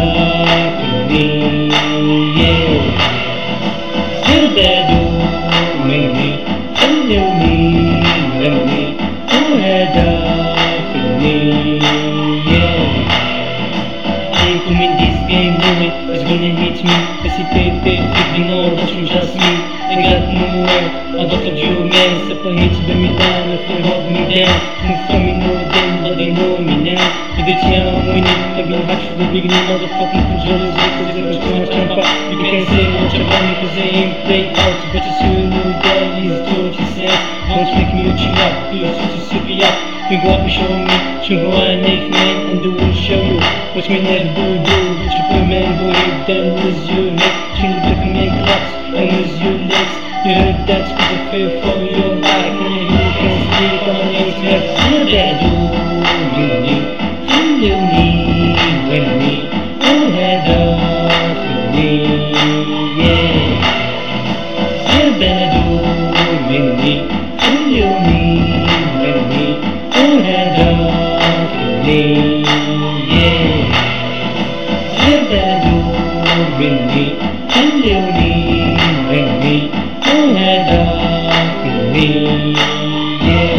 هدافني يربدوا مني خلوني مني وهدافني Come in this game, knowing it's gonna hit me. Hesitate, thinking all that you just me. Ain't got nowhere, I thought of you, man. Step a hit, bring me down, if they hold me down. Move from me, know them, but they know me now. If it's young, winning, I've been hot from the beginning. Motherfucking controllers, because it was too much jump out. You can't say much about me, cause they ain't played out. But you still know that is what you said. Don't make me what you like, do it to super yacht. You go up and show me, you go on next man, and do will show you. What me never do, what you put man, go ahead, then lose your neck. Change the black man claps, and lose your legs. You heard that's cause I feel for your life. And you can sleep on the internet. You're bad, you need, when me, oh, head off with me, yeah. You're bad, when me, when me, oh, head off with me, yeah. You're bad, when me, when me, oh, head off with me, yeah.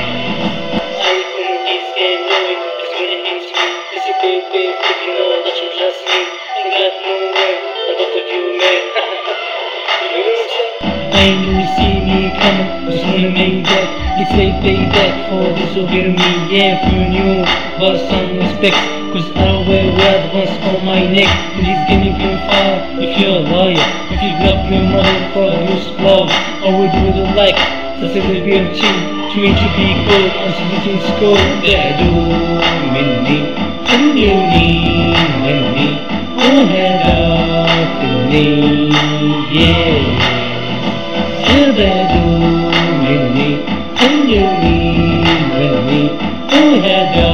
I know you see me coming, just wanna make that. It's a payback for this over me, yeah, for you, but some respect. Cause I don't wear red ones on my neck. In this game you can fire if you're a liar. If you grab your mother for your love, or would you really like to say the real team to make you be cold until you can score? That do me, and you need me, oh, head off with me, yeah. You're bad, me, and you need me, oh, head off.